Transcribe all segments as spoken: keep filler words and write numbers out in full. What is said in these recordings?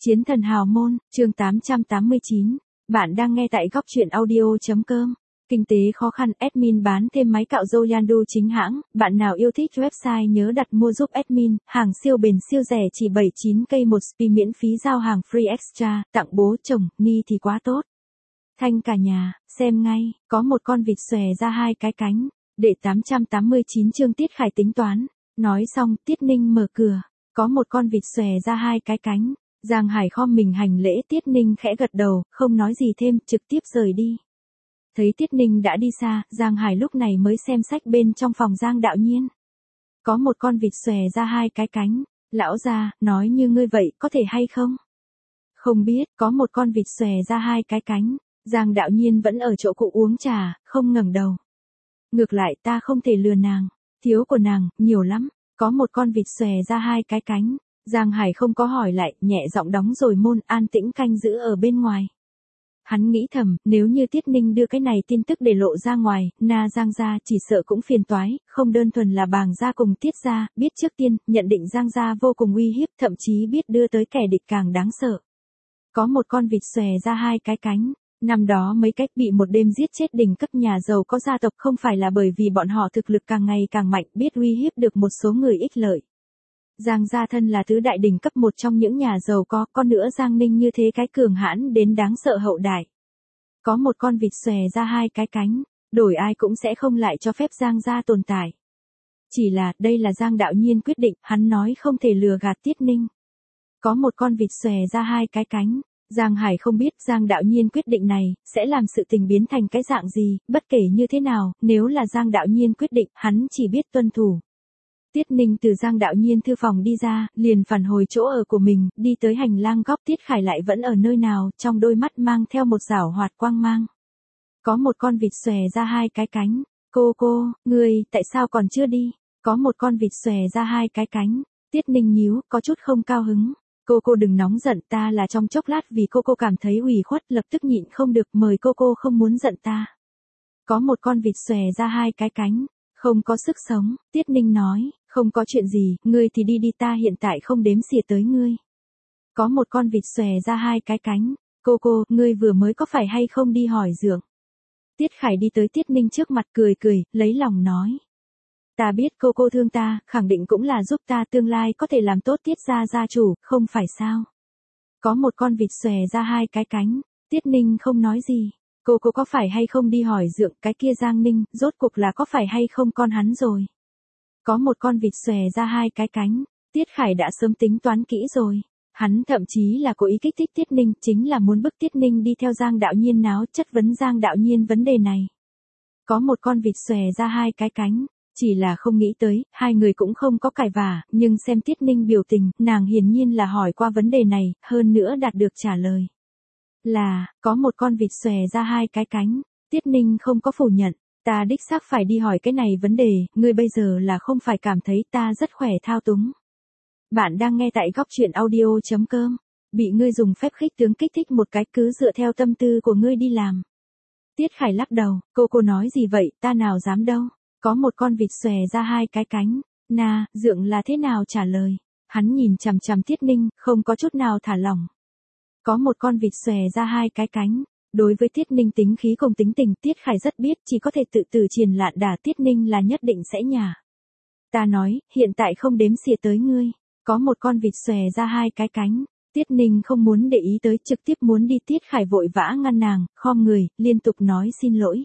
Chiến thần hào môn, chương tám trăm tám mươi chín. Bạn đang nghe tại góc truyện audio.com. Kinh tế khó khăn, admin bán thêm máy cạo râu Yandu chính hãng. Bạn nào yêu thích website nhớ đặt mua giúp admin. Hàng siêu bền siêu rẻ chỉ bảy mươi chín k một spi miễn phí giao hàng free extra. Tặng bố chồng, ni thì quá tốt. Thanh cả nhà, xem ngay, có một con vịt xòe ra hai cái cánh. Đệ tám trăm tám mươi chín chương Tiết Khải tính toán. Nói xong, Tiết Ninh mở cửa. Có một con vịt xòe ra hai cái cánh. Giang Hải khom mình hành lễ, Tiết Ninh khẽ gật đầu, không nói gì thêm, trực tiếp rời đi. Thấy Tiết Ninh đã đi xa, Giang Hải lúc này mới xem sách bên trong phòng Giang Đạo Nhiên. Có một con vịt xòe ra hai cái cánh. Lão gia, nói như ngươi vậy, có thể hay không? Không biết, có một con vịt xòe ra hai cái cánh. Giang Đạo Nhiên vẫn ở chỗ cũ uống trà, không ngẩng đầu. Ngược lại ta không thể lừa nàng. Thiếu của nàng, nhiều lắm. Có một con vịt xòe ra hai cái cánh. Giang Hải không có hỏi lại, nhẹ giọng đóng rồi môn, an tĩnh canh giữ ở bên ngoài. Hắn nghĩ thầm, nếu như Tiết Ninh đưa cái này tin tức để lộ ra ngoài, na Giang gia chỉ sợ cũng phiền toái, không đơn thuần là Bàng gia cùng Tiết gia, biết trước tiên, nhận định Giang gia vô cùng uy hiếp, thậm chí biết đưa tới kẻ địch càng đáng sợ. Có một con vịt xòe ra hai cái cánh. Năm đó mấy cách bị một đêm giết chết đỉnh cấp nhà giàu có gia tộc không phải là bởi vì bọn họ thực lực càng ngày càng mạnh, biết uy hiếp được một số người ích lợi. Giang gia thân là tứ đại đỉnh cấp một trong những nhà giàu có, con nữa Giang Ninh như thế cái cường hãn đến đáng sợ hậu đại. Có một con vịt xòe ra hai cái cánh, đổi ai cũng sẽ không lại cho phép Giang gia tồn tại. Chỉ là, đây là Giang Đạo Nhiên quyết định, hắn nói không thể lừa gạt Tiết Ninh. Có một con vịt xòe ra hai cái cánh. Giang Hải không biết Giang Đạo Nhiên quyết định này, sẽ làm sự tình biến thành cái dạng gì, bất kể như thế nào, nếu là Giang Đạo Nhiên quyết định, hắn chỉ biết tuân thủ. Tiết Ninh từ Giang Đạo Nhiên thư phòng đi ra, liền phản hồi chỗ ở của mình, đi tới hành lang góc. Tiết Khải lại vẫn ở nơi nào, trong đôi mắt mang theo một giảo hoạt quang mang. Có một con vịt xòe ra hai cái cánh. Cô cô, ngươi, tại sao còn chưa đi? Có một con vịt xòe ra hai cái cánh. Tiết Ninh nhíu, có chút không cao hứng. Cô cô đừng nóng giận, ta là trong chốc lát vì cô cô cảm thấy ủy khuất, lập tức nhịn không được, mời cô cô không muốn giận ta. Có một con vịt xòe ra hai cái cánh. Không có sức sống, Tiết Ninh nói, không có chuyện gì, ngươi thì đi đi, ta hiện tại không đếm xỉa tới ngươi. Có một con vịt xòe ra hai cái cánh. Cô cô, ngươi vừa mới có phải hay không đi hỏi dượng? Tiết Khải đi tới Tiết Ninh trước mặt cười cười, lấy lòng nói. Ta biết cô cô thương ta, khẳng định cũng là giúp ta tương lai có thể làm tốt Tiết gia gia chủ, không phải sao? Có một con vịt xòe ra hai cái cánh. Tiết Ninh không nói gì. Cô cô có phải hay không đi hỏi dượng, cái kia Giang Ninh, rốt cuộc là có phải hay không con hắn rồi? Có một con vịt xòe ra hai cái cánh. Tiết Khải đã sớm tính toán kỹ rồi. Hắn thậm chí là cố ý kích thích Tiết Ninh, chính là muốn bức Tiết Ninh đi theo Giang Đạo Nhiên náo chất vấn Giang Đạo Nhiên vấn đề này. Có một con vịt xòe ra hai cái cánh. Chỉ là không nghĩ tới, hai người cũng không có cãi vả, nhưng xem Tiết Ninh biểu tình, nàng hiển nhiên là hỏi qua vấn đề này, hơn nữa đạt được trả lời. Là, có một con vịt xòe ra hai cái cánh. Tiết Ninh không có phủ nhận, ta đích xác phải đi hỏi cái này vấn đề, ngươi bây giờ là không phải cảm thấy ta rất khỏe thao túng. Bạn đang nghe tại góc truyện audio.com, bị ngươi dùng phép khích tướng kích thích một cái, cứ dựa theo tâm tư của ngươi đi làm. Tiết Khải lắc đầu, cô cô nói gì vậy, ta nào dám đâu. Có một con vịt xòe ra hai cái cánh. Na, dượng là thế nào trả lời? Hắn nhìn chằm chằm Tiết Ninh, không có chút nào thả lỏng. Có một con vịt xòe ra hai cái cánh. Đối với Tiết Ninh tính khí cùng tính tình, Tiết Khải rất biết, chỉ có thể tự tử triền lạn đả Tiết Ninh là nhất định sẽ nhả. Ta nói, hiện tại không đếm xỉa tới ngươi. Có một con vịt xòe ra hai cái cánh. Tiết Ninh không muốn để ý tới, trực tiếp muốn đi. Tiết Khải vội vã ngăn nàng, khom người, liên tục nói xin lỗi.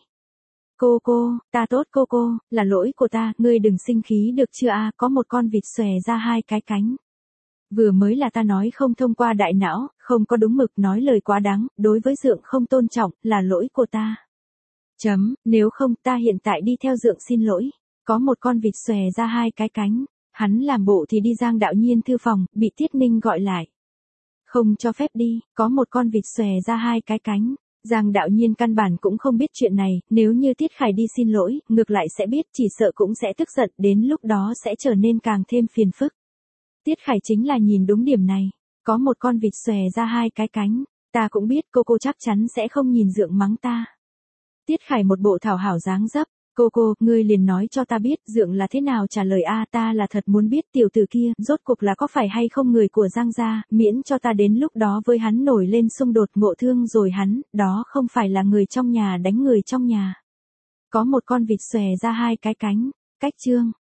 Cô cô, ta tốt cô cô, là lỗi của ta, ngươi đừng sinh khí được chưa a? Có một con vịt xòe ra hai cái cánh. Vừa mới là ta nói không thông qua đại não, không có đúng mực, nói lời quá đáng, đối với dượng không tôn trọng, là lỗi của ta. Chấm, nếu không ta hiện tại đi theo dượng xin lỗi. Có một con vịt xòe ra hai cái cánh. Hắn làm bộ thì đi Giang Đạo Nhiên thư phòng, bị Tiết Ninh gọi lại. Không cho phép đi, có một con vịt xòe ra hai cái cánh. Giang Đạo Nhiên căn bản cũng không biết chuyện này, nếu như Tiết Khải đi xin lỗi, ngược lại sẽ biết, chỉ sợ cũng sẽ tức giận, đến lúc đó sẽ trở nên càng thêm phiền phức. Tiết Khải chính là nhìn đúng điểm này. Có một con vịt xòe ra hai cái cánh. Ta cũng biết cô cô chắc chắn sẽ không nhìn dượng mắng ta. Tiết Khải một bộ thảo hảo dáng dấp. Cô cô, ngươi liền nói cho ta biết Dượng là thế nào trả lời a ta là thật muốn biết tiểu tử kia, rốt cuộc là có phải hay không người của Giang gia, miễn cho ta đến lúc đó với hắn nổi lên xung đột ngộ thương rồi hắn, đó không phải là người trong nhà đánh người trong nhà. Có một con vịt xòe ra hai cái cánh, cách chương.